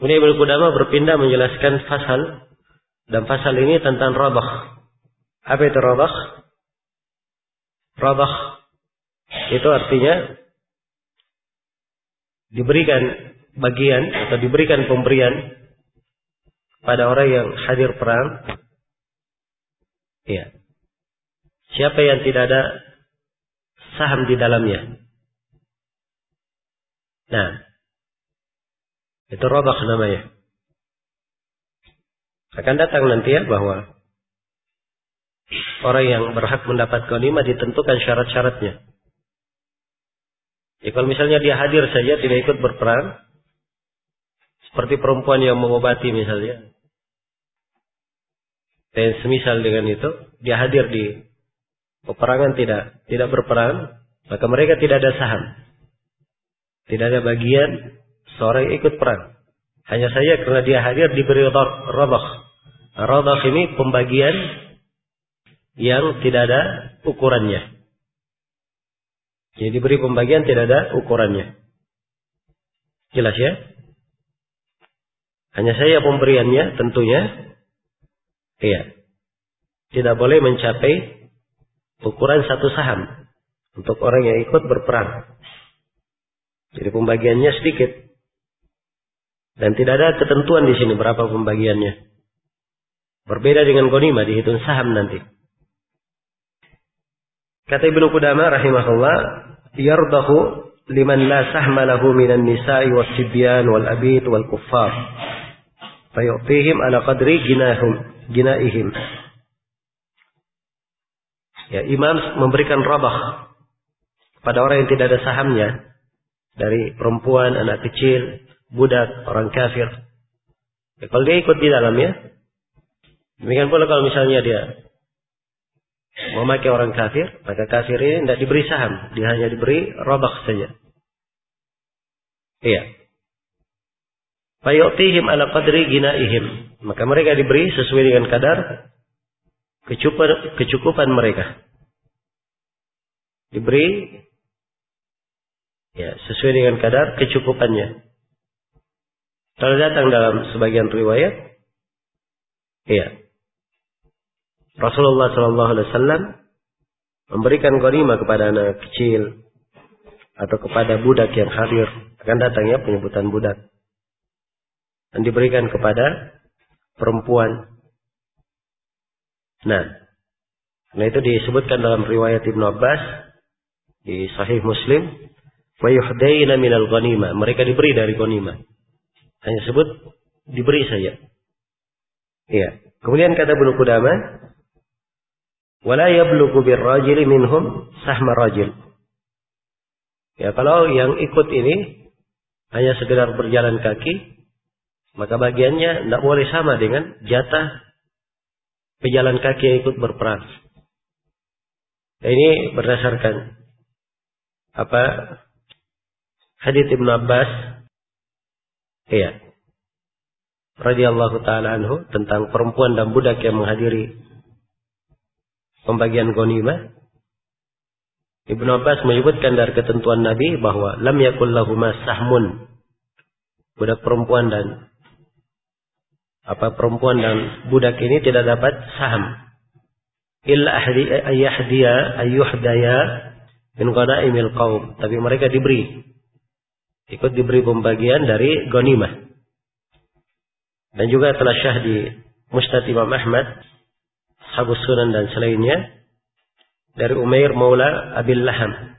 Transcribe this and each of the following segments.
Kemudian Ibnu Qudamah berpindah menjelaskan fasal, dan fasal ini tentang rabah. Apa itu rabah? Rabah itu artinya diberikan bagian atau diberikan pemberian pada orang yang hadir perang. Ya. Siapa yang tidak ada saham di dalamnya. Nah, itu rabah namanya. Akan datang nanti ya bahwa orang yang berhak mendapat ghanimah ditentukan syarat-syaratnya. Ya, kalau misalnya dia hadir saja tidak ikut berperang, seperti perempuan yang mengobati misalnya, dan semisal dengan itu, dia hadir di peperangan tidak berperang, maka mereka tidak ada saham, tidak ada bagian seorang yang ikut perang. Hanya saja karena dia hadir diberi rabah. Rabah ini pembagian yang tidak ada ukurannya. Jadi diberi pembagian tidak ada ukurannya. Jelas ya? Hanya saja pemberiannya tentunya iya, tidak boleh mencapai ukuran satu saham untuk orang yang ikut berperang. Jadi pembagiannya sedikit. Dan tidak ada ketentuan di sini berapa pembagiannya. Berbeda dengan ghanimah, dihitung saham nanti. Kata Ibnu Qudamah rahimahullah, yardahu liman la sahma lahu minan nisa'i was-sibyan wal-abid wal-kuffar. Fayu'tihim ala qadri ginaihim. Ya, imam memberikan rabah kepada orang yang tidak ada sahamnya, dari perempuan, anak kecil, budak, orang kafir. Ya, kalau dia ikut di dalamnya, demikian pula kalau misalnya dia memakai orang kafir, maka kafir ini tidak diberi saham, dia hanya diberi rabah saja. Iya. Fayu'tihim ala qadri ginaihim. Maka mereka diberi sesuai dengan kadar kecukupan mereka. Diberi ya sesuai dengan kadar kecukupannya. Kalau datang dalam sebagian riwayat, iya, Rasulullah SAW memberikan ghanimah kepada anak kecil atau kepada budak yang hadir. Akan datang ya penyebutan budak. Dan diberikan kepada perempuan. Nah, karena itu disebutkan dalam riwayat Ibnu Abbas di Sahih Muslim, wa yuhdayna minal ghanimah. Mereka diberi dari ghanimah. Hanya sebut diberi saja. Iya. Kemudian kata Ibnu Qudamah, wala yablughu birrajili minhum sahma rajil. Ya, kalau yang ikut ini hanya sekedar berjalan kaki, maka bagiannya tidak boleh sama dengan jatah pejalan kaki yang ikut berperang. Ini berdasarkan hadits Ibnu Abbas, iya, radhiyallahu taala anhu, tentang perempuan dan budak yang menghadiri pembagian ghanimah. Ibnu Abbas menyebutkan dari ketentuan Nabi bahwa lam yakul lahuma sahmun. Budak perempuan dan budak ini tidak dapat saham. Illa ayyuhdaya min ghanaimil qaum. Tapi mereka ikut diberi pembagian dari ghanimah. Dan juga telah syah di Musnad Imam Ahmad, Ashabus Sunan dan selainnya, dari Umair Maula Abil Laham.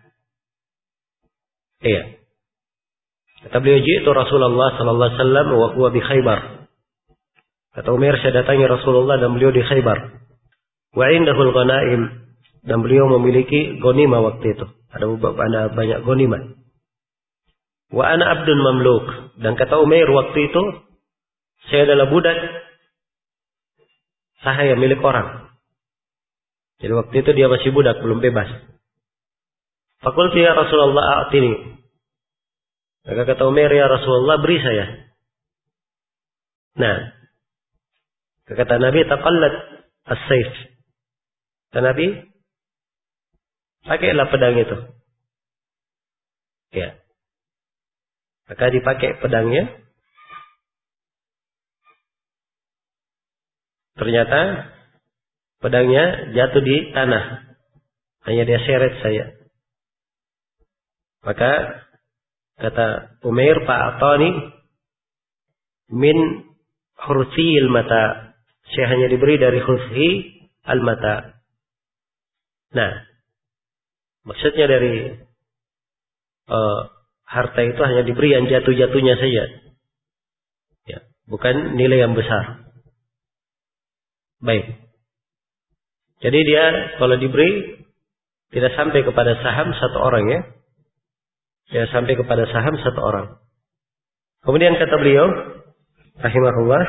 Iya. Kata beliau, jitu Rasulullah sallallahu alaihi wasallam wa huwa bi Khaybar. Kata Umair, saya datangi Rasulullah dan beliau di Khaybar. Wa indahul ghanaim, dan beliau memiliki ghanimah waktu itu. Ada banyak ghanimah. Wa ana abdun mamluk, dan kata Umair waktu itu saya adalah budak sahaya milik orang. Jadi waktu itu dia masih budak, belum bebas. Faqultu ya Rasulullah a'tini. Maka kata Umair, ya Rasulullah beri saya. Nah, kata Nabi, taqallat as-sayf. Kata Nabi, pakailah pedang itu. Ya. Maka dipakai pedangnya. ternyata pedangnya jatuh di tanah. Hanya dia seret saya. Maka kata Umair, Fa'atani min hurthil mata. Saya hanya diberi dari hurthi al-mata. Nah, maksudnya dari harta itu hanya diberi yang jatuh-jatuhnya saja. Ya, bukan nilai yang besar. Baik. Jadi dia kalau diberi tidak sampai kepada saham satu orang ya. Tidak sampai kepada saham satu orang. Kemudian kata beliau rahimahullah,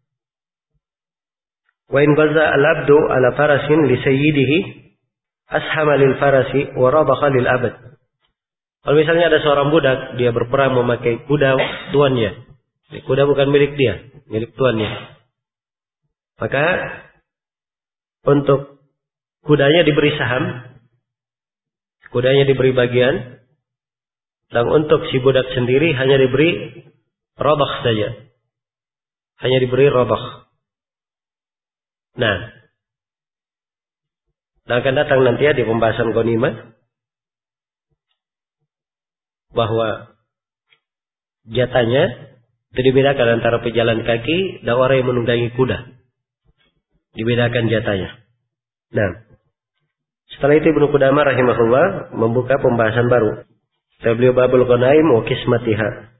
wa in gaza al-abdu ala farasin li sayyidihi ashama lil farasi wa radakha lil abad. Kalau misalnya ada seorang budak, dia berperang memakai kuda tuannya. Kuda bukan milik dia, milik tuannya. Maka untuk kudanya diberi saham, kudanya diberi bagian, dan untuk si budak sendiri hanya diberi radakh saja. Hanya diberi radakh. Nah, dan akan datang nanti ya di pembahasan ghanimah bahwa jatahnya itu dibedakan antara pejalan kaki dan orang yang menunggangi kuda. Dibedakan jatahnya. Nah, setelah itu Ibnu Qudamah rahimahullah membuka pembahasan baru. Beliau babul ghanaim wa qismatiha.